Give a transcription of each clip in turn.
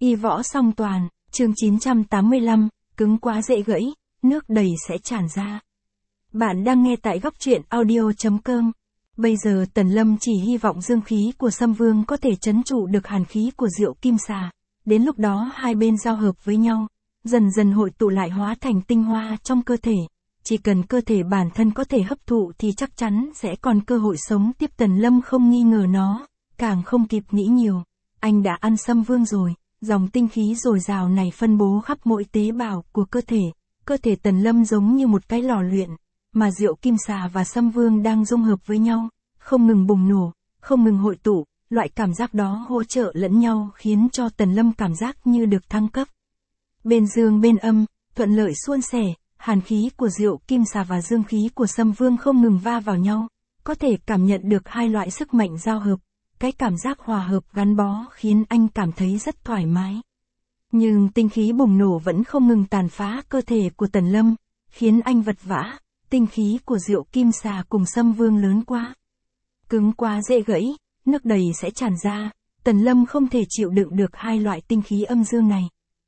Y võ song toàn, chương 985, cứng quá dễ gãy, nước đầy sẽ tràn ra. Bạn đang nghe tại góc truyện audio.com. Bây giờ Tần Lâm chỉ hy vọng dương khí của Sâm Vương có thể trấn trụ được hàn khí của Diệu Kim Xà. Đến lúc đó hai bên giao hợp với nhau, dần dần hội tụ lại hóa thành tinh hoa trong cơ thể. Chỉ cần cơ thể bản thân có thể hấp thụ thì chắc chắn sẽ còn cơ hội sống tiếp. Tần Lâm không nghi ngờ nó, càng không kịp nghĩ nhiều. Anh đã ăn Sâm Vương rồi, dòng tinh khí dồi dào này phân bố khắp mỗi tế bào của cơ thể. Cơ thể Tần Lâm giống như một cái lò luyện, mà Diệu Kim Xà và Sâm Vương đang dung hợp với nhau, không ngừng bùng nổ, không ngừng hội tụ. Loại cảm giác đó hỗ trợ lẫn nhau khiến cho Tần Lâm cảm giác như được thăng cấp. Bên dương bên âm, thuận lợi suôn sẻ, hàn khí của Diệu Kim Xà và dương khí của Sâm Vương không ngừng va vào nhau, có thể cảm nhận được hai loại sức mạnh giao hợp. Cái cảm giác hòa hợp gắn bó khiến anh cảm thấy rất thoải mái. Nhưng tinh khí bùng nổ vẫn không ngừng tàn phá cơ thể của Tần Lâm, khiến anh vật vã. Tinh khí của Diệu Kim Xà cùng Sâm Vương lớn quá, cứng quá dễ gãy, nước đầy sẽ tràn ra. Tần Lâm không thể chịu đựng được hai loại tinh khí âm dương này.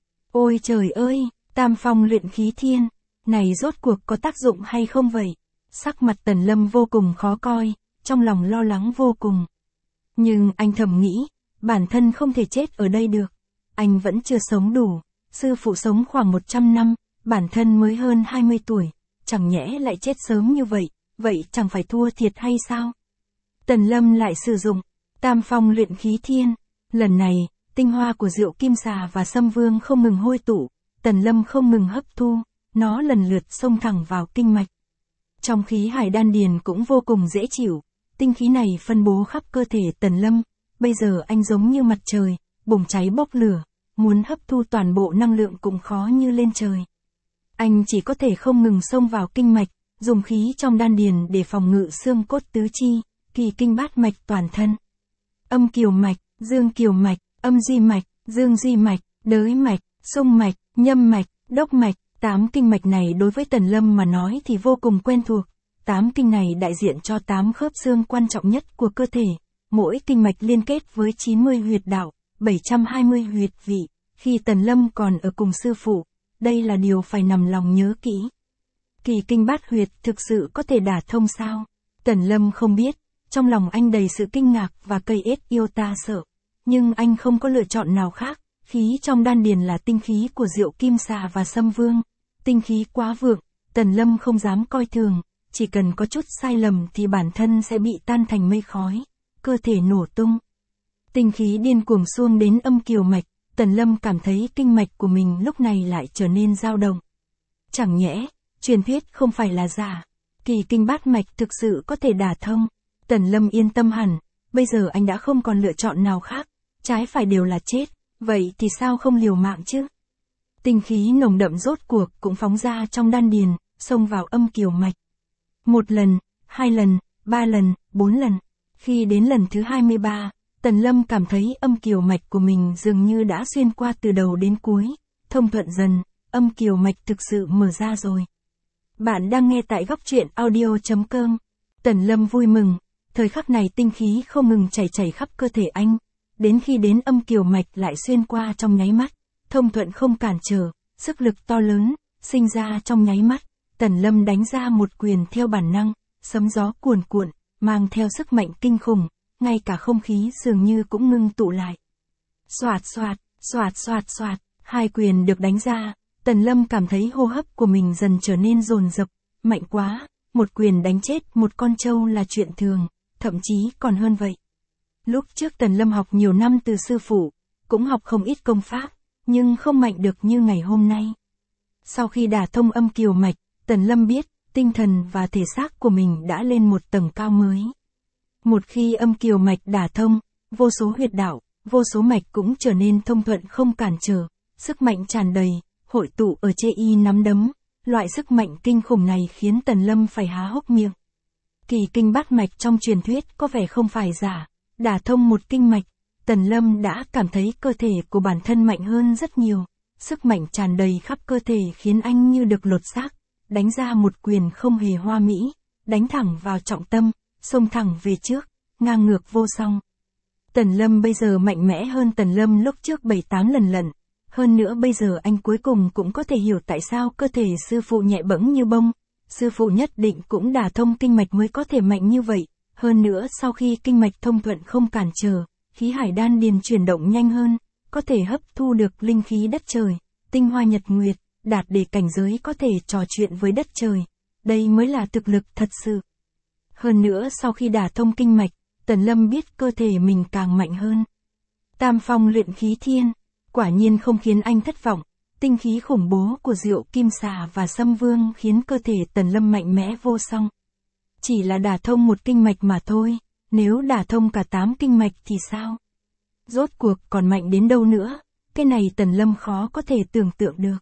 Ôi trời ơi, Tam Phong luyện khí thiên, này rốt cuộc có tác dụng hay không vậy? Sắc mặt Tần Lâm vô cùng khó coi, trong lòng lo lắng vô cùng. Nhưng anh thầm nghĩ, bản thân không thể chết ở đây được. Anh vẫn chưa sống đủ, sư phụ sống khoảng 100 năm, bản thân mới hơn 20 tuổi, chẳng nhẽ lại chết sớm như vậy, vậy chẳng phải thua thiệt hay sao? Tần Lâm lại sử dụng Tam Phong luyện khí thiên, lần này, tinh hoa của Diệu Kim Xà và Sâm Vương không ngừng hôi tụ, Tần Lâm không ngừng hấp thu, nó lần lượt xông thẳng vào kinh mạch. Trong khí hải đan điền cũng vô cùng dễ chịu, tinh khí này phân bố khắp cơ thể Tần Lâm, bây giờ anh giống như mặt trời, bùng cháy bốc lửa, muốn hấp thu toàn bộ năng lượng cũng khó như lên trời. Anh chỉ có thể không ngừng xông vào kinh mạch, dùng khí trong đan điền để phòng ngự xương cốt tứ chi, kỳ kinh bát mạch toàn thân. Âm kiều mạch, dương kiều mạch, âm duy mạch, dương duy mạch, đới mạch, xung mạch, nhâm mạch, đốc mạch, 8 kinh mạch này đối với Tần Lâm mà nói thì vô cùng quen thuộc. 8 kinh này đại diện cho 8 khớp xương quan trọng nhất của cơ thể. Mỗi kinh mạch liên kết với 90 huyệt đạo, 720 huyệt vị. Khi Tần Lâm còn ở cùng sư phụ, đây là điều phải nằm lòng nhớ kỹ. Kỳ kinh bát huyệt thực sự có thể đả thông sao? Tần Lâm không biết, trong lòng anh đầy sự kinh ngạc và cây ết yêu ta sợ. Nhưng anh không có lựa chọn nào khác, khí trong đan điền là tinh khí của Diệu Kim Xà và Sâm Vương. Tinh khí quá vượng, Tần Lâm không dám coi thường, chỉ cần có chút sai lầm thì bản thân sẽ bị tan thành mây khói, cơ thể nổ tung. Tinh khí điên cuồng xuông đến âm kiều mạch, Tần Lâm cảm thấy kinh mạch của mình lúc này lại trở nên dao động. Chẳng nhẽ, truyền thuyết không phải là giả, kỳ kinh bát mạch thực sự có thể đả thông. Tần Lâm yên tâm hẳn, bây giờ anh đã không còn lựa chọn nào khác, trái phải đều là chết, vậy thì sao không liều mạng chứ? Tinh khí nồng đậm rốt cuộc cũng phóng ra trong đan điền, xông vào âm kiều mạch. 1 lần, 2 lần, 3 lần, 4 lần. Khi đến lần thứ 23, Tần Lâm cảm thấy âm kiều mạch của mình dường như đã xuyên qua từ đầu đến cuối, thông thuận dần, âm kiều mạch thực sự mở ra rồi. Bạn đang nghe tại góc truyện audio.com. Tần Lâm vui mừng, thời khắc này tinh khí không ngừng chảy khắp cơ thể anh, đến khi đến âm kiều mạch lại xuyên qua trong nháy mắt, thông thuận không cản trở, sức lực to lớn, sinh ra trong nháy mắt. Tần Lâm đánh ra một quyền theo bản năng, sấm gió cuồn cuộn, mang theo sức mạnh kinh khủng, ngay cả không khí dường như cũng ngưng tụ lại. Xoạt xoạt, xoạt xoạt xoạt, hai quyền được đánh ra, Tần Lâm cảm thấy hô hấp của mình dần trở nên dồn dập, mạnh quá, một quyền đánh chết một con trâu là chuyện thường, thậm chí còn hơn vậy. Lúc trước Tần Lâm học nhiều năm từ sư phụ, cũng học không ít công pháp, nhưng không mạnh được như ngày hôm nay. Sau khi đả thông âm kiều mạch, Tần Lâm biết, tinh thần và thể xác của mình đã lên một tầng cao mới. Một khi âm kiều mạch đả thông, vô số huyệt đạo, vô số mạch cũng trở nên thông thuận không cản trở, sức mạnh tràn đầy, hội tụ ở chê y nắm đấm. Loại sức mạnh kinh khủng này khiến Tần Lâm phải há hốc miệng. Kỳ kinh bát mạch trong truyền thuyết có vẻ không phải giả, đả thông một kinh mạch, Tần Lâm đã cảm thấy cơ thể của bản thân mạnh hơn rất nhiều. Sức mạnh tràn đầy khắp cơ thể khiến anh như được lột xác, đánh ra một quyền không hề hoa mỹ, đánh thẳng vào trọng tâm, xông thẳng về trước, ngang ngược vô song. Tần Lâm bây giờ mạnh mẽ hơn Tần Lâm lúc trước 7-8 lần. Hơn nữa bây giờ anh cuối cùng cũng có thể hiểu tại sao cơ thể sư phụ nhẹ bẫng như bông. Sư phụ nhất định cũng đả thông kinh mạch mới có thể mạnh như vậy. Hơn nữa sau khi kinh mạch thông thuận không cản trở, khí hải đan điền chuyển động nhanh hơn, có thể hấp thu được linh khí đất trời, tinh hoa nhật nguyệt, đạt để cảnh giới có thể trò chuyện với đất trời. Đây mới là thực lực thật sự. Hơn nữa sau khi đả thông kinh mạch, Tần Lâm biết cơ thể mình càng mạnh hơn. Tam phong luyện khí thiên, quả nhiên không khiến anh thất vọng. Tinh khí khủng bố của Diệu Kim Xà và Sâm Vương khiến cơ thể Tần Lâm mạnh mẽ vô song. Chỉ là đả thông một kinh mạch mà thôi, nếu đả thông cả 8 kinh mạch thì sao? Rốt cuộc còn mạnh đến đâu nữa, cái này Tần Lâm khó có thể tưởng tượng được.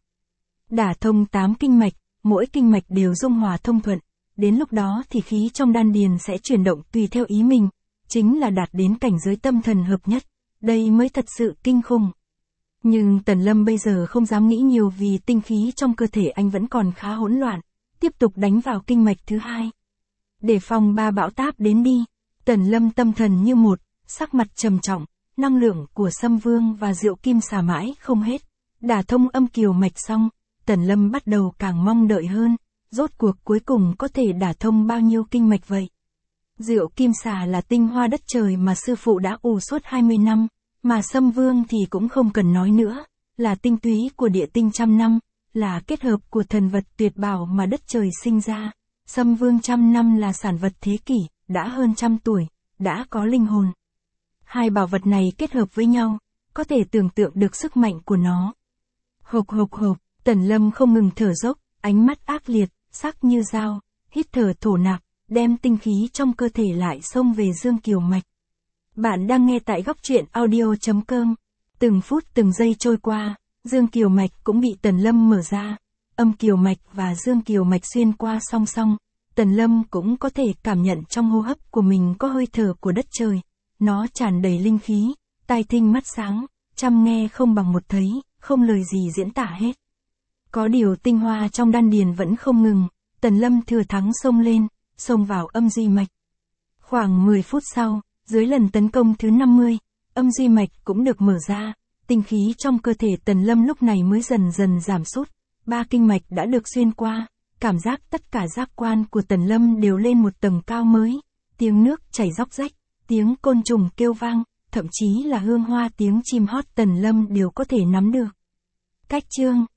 Đả thông 8 kinh mạch, mỗi kinh mạch đều dung hòa thông thuận, đến lúc đó thì khí trong đan điền sẽ chuyển động tùy theo ý mình, chính là đạt đến cảnh giới tâm thần hợp nhất, đây mới thật sự kinh khủng. Nhưng Tần Lâm bây giờ không dám nghĩ nhiều vì tinh khí trong cơ thể anh vẫn còn khá hỗn loạn, tiếp tục đánh vào kinh mạch thứ hai. Để phòng 3 bão táp đến đi, Tần Lâm tâm thần như một, sắc mặt trầm trọng, năng lượng của Sâm Vương và Diệu Kim Xà mãi không hết. Đả thông âm kiều mạch xong, Tần Lâm bắt đầu càng mong đợi hơn, rốt cuộc cuối cùng có thể đả thông bao nhiêu kinh mạch vậy. Diệu Kim Xà là tinh hoa đất trời mà sư phụ đã ủ suốt 20 năm, mà Sâm Vương thì cũng không cần nói nữa, là tinh túy của địa tinh trăm năm, là kết hợp của thần vật tuyệt bảo mà đất trời sinh ra. Sâm Vương trăm năm là sản vật thế kỷ, đã hơn 100 tuổi, đã có linh hồn. Hai bảo vật này kết hợp với nhau, có thể tưởng tượng được sức mạnh của nó. Hộc, Tần Lâm không ngừng thở dốc, ánh mắt ác liệt, sắc như dao, hít thở thổ nạp, đem tinh khí trong cơ thể lại xông về dương kiều mạch. Bạn đang nghe tại góc truyện audio.com. Từng phút từng giây trôi qua, dương kiều mạch cũng bị Tần Lâm mở ra. Âm kiều mạch và dương kiều mạch xuyên qua song song. Tần Lâm cũng có thể cảm nhận trong hô hấp của mình có hơi thở của đất trời. Nó tràn đầy linh khí, tai thính mắt sáng, chăm nghe không bằng một thấy, không lời gì diễn tả hết. Có điều tinh hoa trong đan điền vẫn không ngừng, Tần Lâm thừa thắng xông lên, xông vào âm duy mạch. Khoảng 10 phút sau, dưới lần tấn công thứ 50, âm duy mạch cũng được mở ra, tinh khí trong cơ thể Tần Lâm lúc này mới dần dần giảm sút, 3 kinh mạch đã được xuyên qua, cảm giác tất cả giác quan của Tần Lâm đều lên một tầng cao mới, tiếng nước chảy róc rách, tiếng côn trùng kêu vang, thậm chí là hương hoa tiếng chim hót Tần Lâm đều có thể nắm được. Cách chương